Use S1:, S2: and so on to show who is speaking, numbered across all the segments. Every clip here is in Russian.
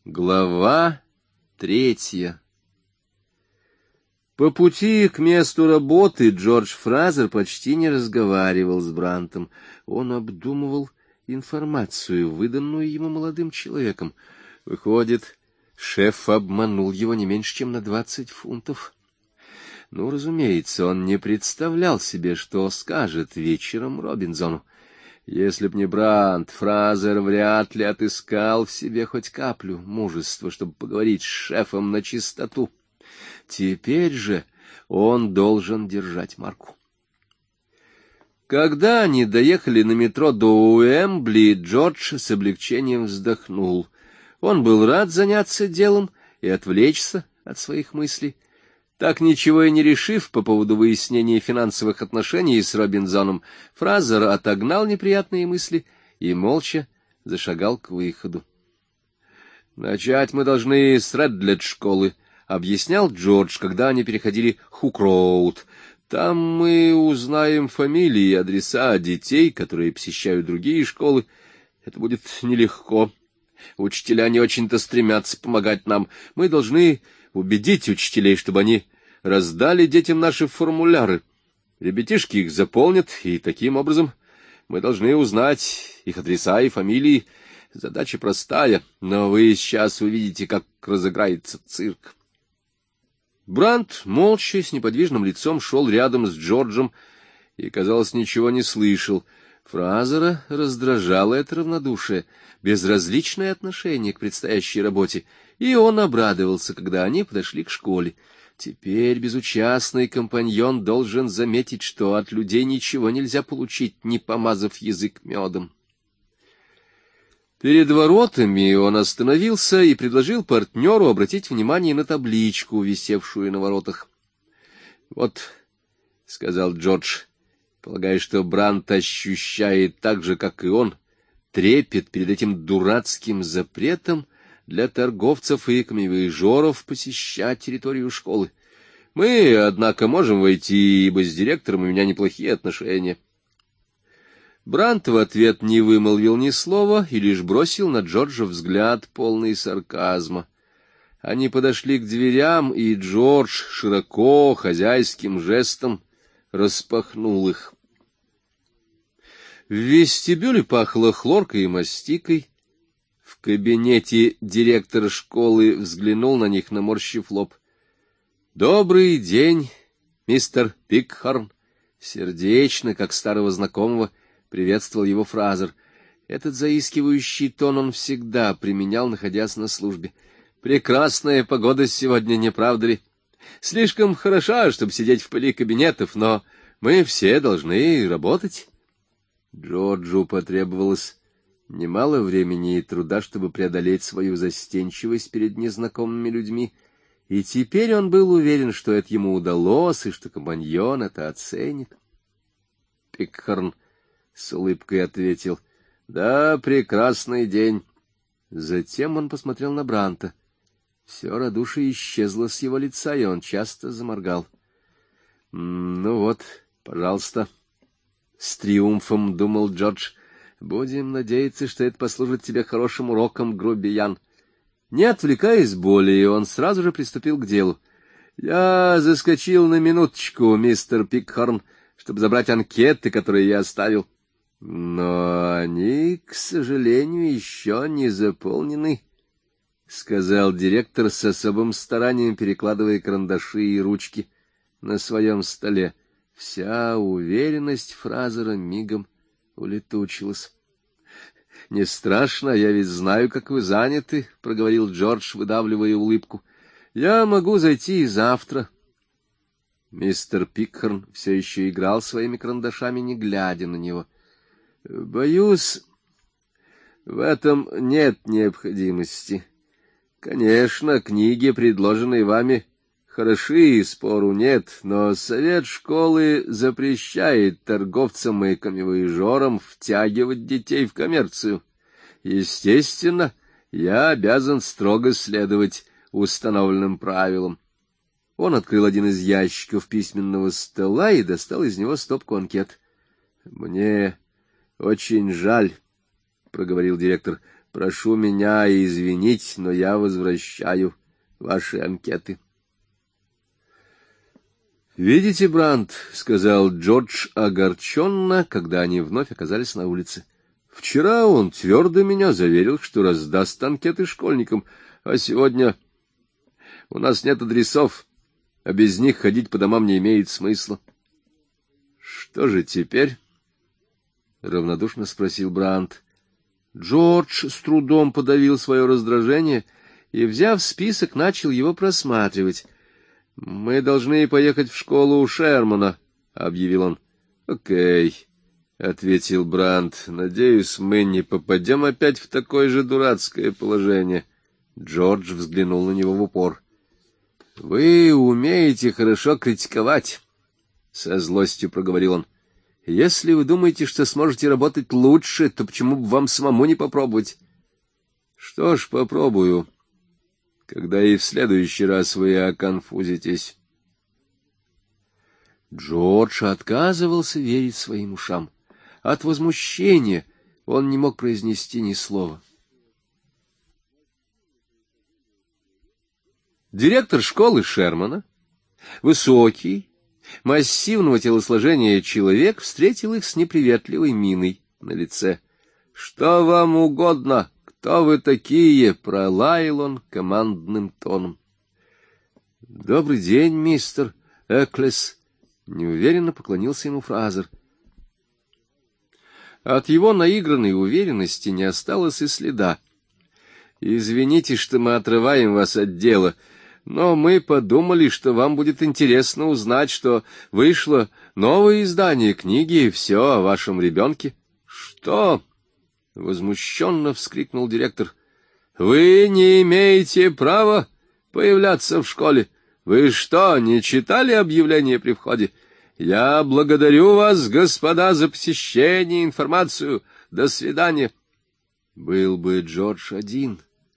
S1: Глава 3. По пути к месту работы Джордж Фразер почти не разговаривал с Брантом. Он обдумывал информацию, выданную ему молодым человеком. Выходит, шеф обманул его не меньше, чем на 20 фунтов. Ну, разумеется, он не представлял себе, что скажет вечером Робинзону. Если б не Брант, Фразер вряд ли отыскал в себе хоть каплю мужества, чтобы поговорить с шефом на чистоту. Теперь же он должен держать марку. Когда они доехали на метро до Уэмбли, Джордж с облегчением вздохнул. Он был рад заняться делом и отвлечься от своих мыслей. Так ничего и не решив по поводу выяснения финансовых отношений с Робинзоном, Фразер отогнал неприятные мысли и молча зашагал к выходу. «Начать мы должны с Редледж-школы», — объяснял Джордж, когда они переходили Хук-роуд. «Там мы узнаем фамилии и адреса детей, которые посещают другие школы. Это будет нелегко. Учителя не очень-то стремятся помогать нам. Мы должны убедить учителей, чтобы они раздали детям наши формуляры. Ребятишки их заполнят, и таким образом мы должны узнать их адреса и фамилии. Задача простая, но вы сейчас увидите, как разыграется цирк». Брант молча, с неподвижным лицом, шел рядом с Джорджем и, казалось, ничего не слышал. Фразера раздражало это равнодушие, безразличное отношение к предстоящей работе, и он обрадовался, когда они подошли к школе. Теперь безучастный компаньон должен заметить, что от людей ничего нельзя получить, не помазав язык медом. Перед воротами он остановился и предложил партнеру обратить внимание на табличку, висевшую на воротах. «Вот», — сказал Джордж, полагая, что Брант ощущает так же, как и он, трепет перед этим дурацким запретом для торговцев и камевояжеров посещать территорию школы. «Мы, однако, можем войти, ибо с директором у меня неплохие отношения». Брант в ответ не вымолвил ни слова и лишь бросил на Джорджа взгляд, полный сарказма. Они подошли к дверям, и Джордж широко, хозяйским жестом распахнул их. В вестибюле пахло хлоркой и мастикой. В кабинете директор школы взглянул на них, наморщив лоб. «Добрый день, мистер Пикхорн!» Сердечно, как старого знакомого, приветствовал его Фразер. Этот заискивающий тон он всегда применял, находясь на службе. «Прекрасная погода сегодня, не правда ли? Слишком хороша, чтобы сидеть в пыли кабинетов, но мы все должны работать». Джорджу потребовалось немало времени и труда, чтобы преодолеть свою застенчивость перед незнакомыми людьми, и теперь он был уверен, что это ему удалось, и что компаньон это оценит. Пикхорн с улыбкой ответил: «Да, прекрасный день». Затем он посмотрел на Бранта. Все радушие исчезло с его лица, и он часто заморгал. «Ну вот, пожалуйста», — с триумфом думал Джордж, — «будем надеяться, что это послужит тебе хорошим уроком, грубиян». Не отвлекаясь более, он сразу же приступил к делу. «Я заскочил на минуточку, мистер Пикхорн, чтобы забрать анкеты, которые я оставил. Но они, к сожалению, еще не заполнены», — сказал директор с особым старанием, перекладывая карандаши и ручки на своем столе. Вся уверенность Фразера мигом улетучилась. «Не страшно, я ведь знаю, как вы заняты», — проговорил Джордж, выдавливая улыбку. «Я могу зайти и завтра». Мистер Пикхорн все еще играл своими карандашами, не глядя на него. «Боюсь, в этом нет необходимости. Конечно, книги, предложенные вами, хороши, спору нет, но совет школы запрещает торговцам и камевояжерам втягивать детей в коммерцию. Естественно, я обязан строго следовать установленным правилам». Он открыл один из ящиков письменного стола и достал из него стопку анкет. «Мне очень жаль», — проговорил директор, Прошу меня извинить, но я возвращаю ваши анкеты. «Видите, Брандт, — сказал Джордж огорченно, когда они вновь оказались на улице, — вчера он твердо меня заверил, что раздаст анкеты школьникам, а сегодня у нас нет адресов, а без них ходить по домам не имеет смысла». «Что же теперь?» — равнодушно спросил Брандт. Джордж с трудом подавил свое раздражение и, взяв список, начал его просматривать. «Мы должны поехать в школу у Шермана», — объявил он. «Окей», — ответил Брандт. «Надеюсь, мы не попадем опять в такое же дурацкое положение». Джордж взглянул на него в упор. «Вы умеете хорошо критиковать», — со злостью проговорил он. «Если вы думаете, что сможете работать лучше, то почему бы вам самому не попробовать?» «Что ж, попробую, когда и в следующий раз вы оконфузитесь». Джордж отказывался верить своим ушам. От возмущения он не мог произнести ни слова. Директор школы Шермана, высокий, массивного телосложения человек, встретил их с неприветливой миной на лице. — Что вам угодно? Кто вы такие? — пролаял он командным тоном. — Добрый день, мистер Эклес, — неуверенно поклонился ему Фразер. От его наигранной уверенности не осталось и следа. — Извините, что мы отрываем вас от дела, но мы подумали, что вам будет интересно узнать, что вышло новое издание книги «Все о вашем ребенке». — Что? — возмущенно вскрикнул директор. — Вы не имеете права появляться в школе. Вы что, не читали объявление при входе? Я благодарю вас, господа, за посещение и информацию. До свидания. Был бы Джордж один,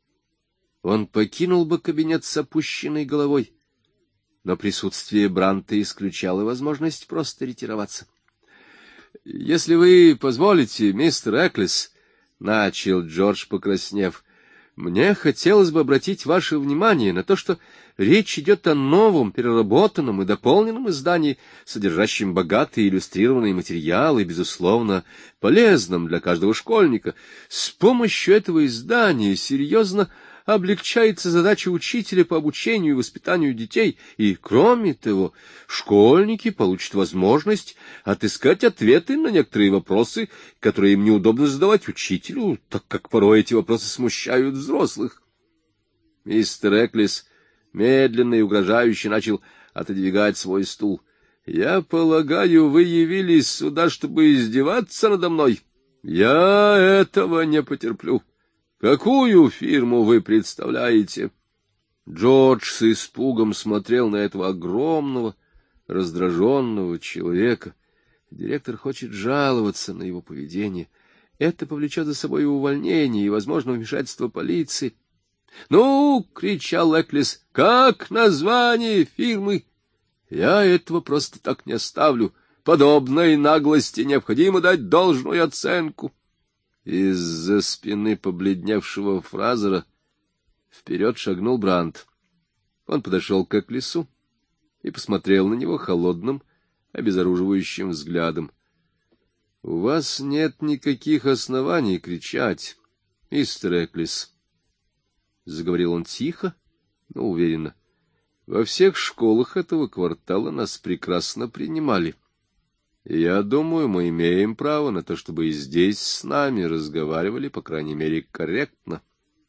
S1: он покинул бы кабинет с опущенной головой, но присутствие Брандта исключало возможность просто ретироваться. — Если вы позволите, мистер Эклес, — начал Джордж, покраснев, — мне хотелось бы обратить ваше внимание на то, что речь идет о новом, переработанном и дополненном издании, содержащем богатые иллюстрированные материалы, безусловно, полезном для каждого школьника. С помощью этого издания серьезно облегчается задача учителя по обучению и воспитанию детей, и, кроме того, школьники получат возможность отыскать ответы на некоторые вопросы, которые им неудобно задавать учителю, так как порой эти вопросы смущают взрослых. Мистер Эклес медленно и угрожающе начал отодвигать свой стул. — Я полагаю, вы явились сюда, чтобы издеваться надо мной. Я этого не потерплю. Какую фирму вы представляете? Джордж с испугом смотрел на этого огромного, раздраженного человека. Директор хочет жаловаться на его поведение. Это повлечет за собой увольнение и, возможно, вмешательство полиции. — Ну, — кричал Эклес, — как название фирмы? Я этого просто так не оставлю. Подобной наглости необходимо дать должную оценку. Из-за спины побледневшего Фразера вперед шагнул Брандт. Он подошел к Эклесу и посмотрел на него холодным, обезоруживающим взглядом. — У вас нет никаких оснований кричать, мистер Эклес, — заговорил он тихо, но уверенно. — Во всех школах этого квартала нас прекрасно принимали. Я думаю, мы имеем право на то, чтобы и здесь с нами разговаривали, по крайней мере, корректно.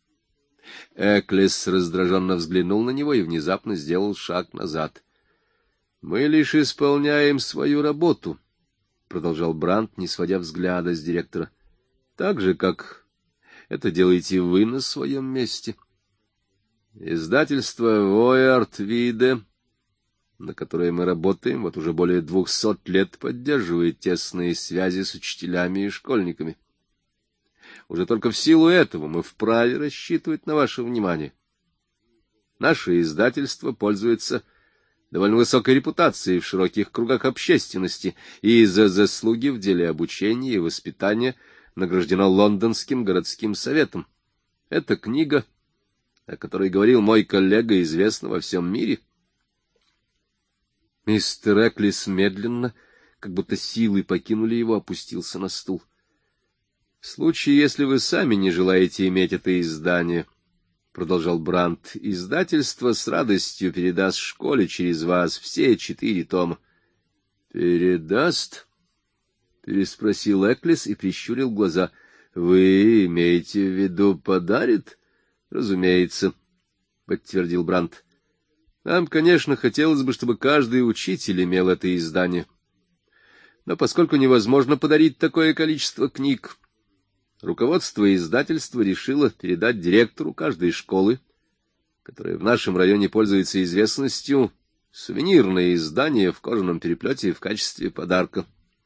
S1: Эклес раздраженно взглянул на него и внезапно сделал шаг назад. — Мы лишь исполняем свою работу, — продолжал Брандт, не сводя взгляда с директора, — так же, как это делаете вы на своем месте. Издательство «Воярд Виде», на которое мы работаем, вот уже более 200 лет поддерживает тесные связи с учителями и школьниками. Уже только в силу этого мы вправе рассчитывать на ваше внимание. Наше издательство пользуется довольно высокой репутацией в широких кругах общественности и за заслуги в деле обучения и воспитания награждено Лондонским городским советом. Это книга, о которой говорил мой коллега, известна во всем мире. Мистер Эклис медленно, как будто силы покинули его, опустился на стул. — В случае, если вы сами не желаете иметь это издание, — продолжал Брандт, — издательство с радостью передаст школе через вас все 4 тома. — Передаст? — переспросил Эклис и прищурил глаза. — Вы имеете в виду подарит? — Разумеется, — подтвердил Брандт. — Нам, конечно, хотелось бы, чтобы каждый учитель имел это издание. Но поскольку невозможно подарить такое количество книг, руководство издательства решило передать директору каждой школы, которая в нашем районе пользуется известностью, сувенирное издание в кожаном переплете в качестве подарка.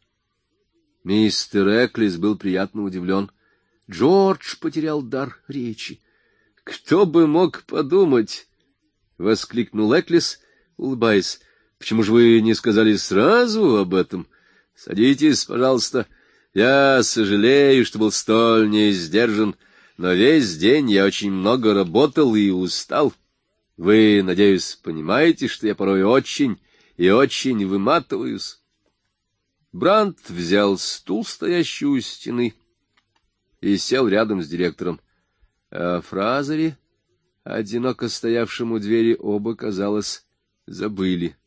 S1: Мистер Эклис был приятно удивлен. Джордж потерял дар речи. — Кто бы мог подумать! — воскликнул Эклис, улыбаясь. — Почему же вы не сказали сразу об этом? Садитесь, пожалуйста. Я сожалею, что был столь несдержан, но весь день я очень много работал и устал. Вы, надеюсь, понимаете, что я порой очень и очень выматываюсь. Брандт взял стул, стоящий у стены, и сел рядом с директором. О Фразере, одиноко стоявшем у двери, оба, казалось, забыли.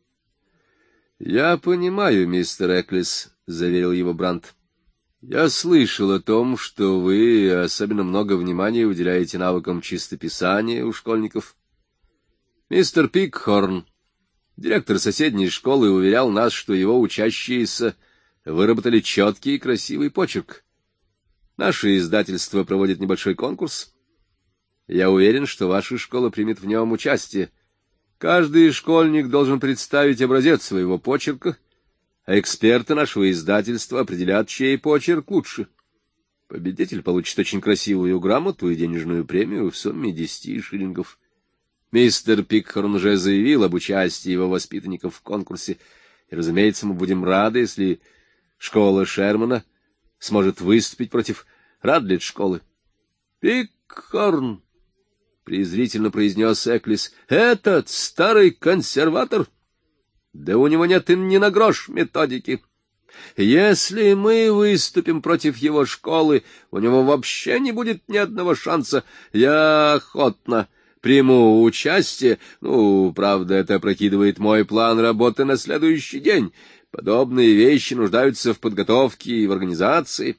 S1: — Я понимаю, мистер Эклис, — заверил его Брандт. — Я слышал о том, что вы особенно много внимания уделяете навыкам чистописания у школьников. Мистер Пикхорн, директор соседней школы, уверял нас, что его учащиеся выработали четкий и красивый почерк. Наше издательство проводит небольшой конкурс. Я уверен, что ваша школа примет в нем участие. Каждый школьник должен представить образец своего почерка, а эксперты нашего издательства определят, чей почерк лучше. Победитель получит очень красивую грамоту и денежную премию в сумме 10 шиллингов. Мистер Пикхорн уже заявил об участии его воспитанников в конкурсе, и, разумеется, мы будем рады, если школа Шермана сможет выступить против Радлидж-школы. — Пикхорн! — презрительно произнес Эклис. — Этот старый консерватор? Да у него нет и ни на грош методики. Если мы выступим против его школы, у него вообще не будет ни одного шанса. Я охотно приму участие. Правда, это опрокидывает мой план работы на следующий день. Подобные вещи нуждаются в подготовке и в организации.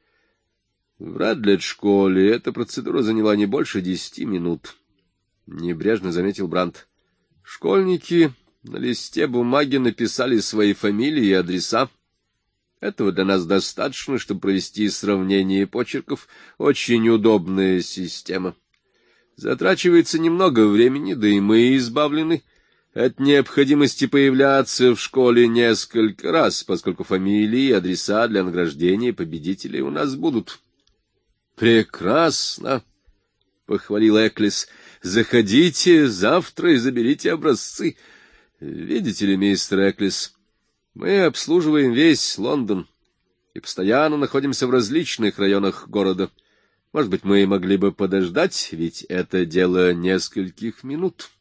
S1: В Радлидж-школе эта процедура заняла не больше 10 минут. Небрежно заметил Брандт. Школьники на листе бумаги написали свои фамилии и адреса. Этого для нас достаточно, чтобы провести сравнение почерков. Очень удобная система. Затрачивается немного времени, да и мы избавлены от необходимости появляться в школе несколько раз, поскольку фамилии и адреса для награждения победителей у нас будут. — Прекрасно! — похвалил Эклис. — Заходите завтра и заберите образцы. Видите ли, мистер Эклис, мы обслуживаем весь Лондон и постоянно находимся в различных районах города. Может быть, мы могли бы подождать, ведь это дело нескольких минут.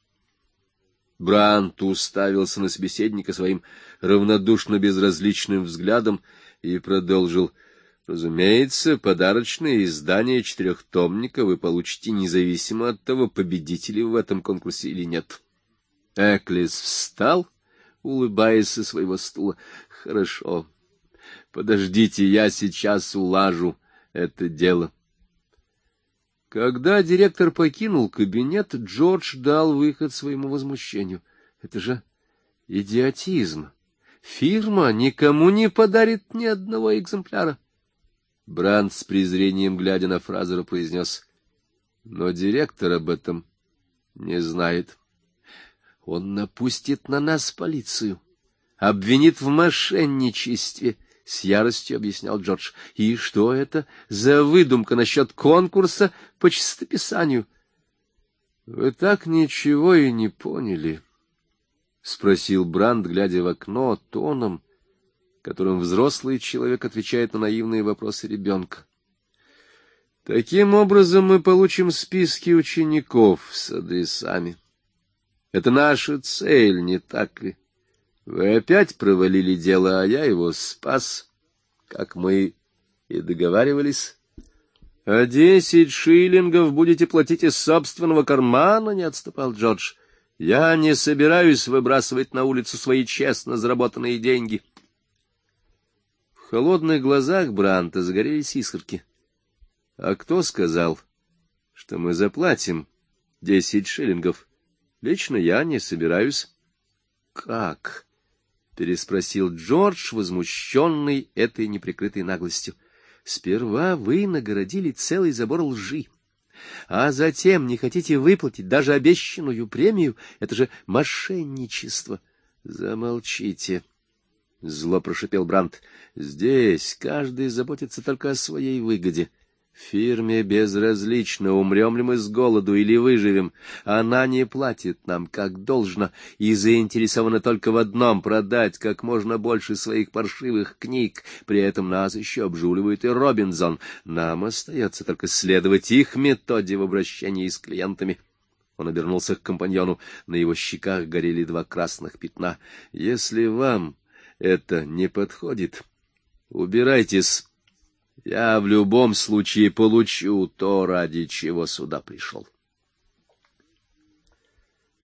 S1: Брандт уставился на собеседника своим равнодушно-безразличным взглядом и продолжил. Разумеется, подарочное издание 4-томника вы получите независимо от того, победите в этом конкурсе или нет. Эклис встал, улыбаясь со своего стула. — Хорошо. Подождите, я сейчас улажу это дело. Когда директор покинул кабинет, Джордж дал выход своему возмущению. Это же идиотизм. Фирма никому не подарит ни одного экземпляра. Брандт с презрением, глядя на Фразера, произнес: — Но директор об этом не знает. Он напустит на нас полицию, обвинит в мошенничестве, — с яростью объяснял Джордж. — И что это за выдумка насчет конкурса по чистописанию? — Вы так ничего и не поняли, — спросил Брандт, глядя в окно тоном, которым взрослый человек отвечает на наивные вопросы ребенка. — Таким образом мы получим списки учеников с адресами. Это наша цель, не так ли? Вы опять провалили дело, а я его спас, как мы и договаривались. А 10 шиллингов будете платить из собственного кармана, — не отступал Джордж. Я не собираюсь выбрасывать на улицу свои честно заработанные деньги. В холодных глазах Бранта загорелись искорки. — А кто сказал, что мы заплатим 10 шиллингов? Лично я не собираюсь. — Как? — переспросил Джордж, возмущенный этой неприкрытой наглостью. — Сперва вы нагородили целый забор лжи, а затем не хотите выплатить даже обещанную премию. Это же мошенничество. — Замолчите, — зло прошипел Брант. — Здесь каждый заботится только о своей выгоде. Фирме безразлично, умрем ли мы с голоду или выживем. Она не платит нам как должно и заинтересована только в одном — продать как можно больше своих паршивых книг. При этом нас еще обжуливает и Робинзон. Нам остается только следовать их методе в обращении с клиентами. Он обернулся к компаньону. На его щеках горели 2 красных пятна. — Если вам это не подходит, убирайтесь. Я в любом случае получу то, ради чего сюда пришел.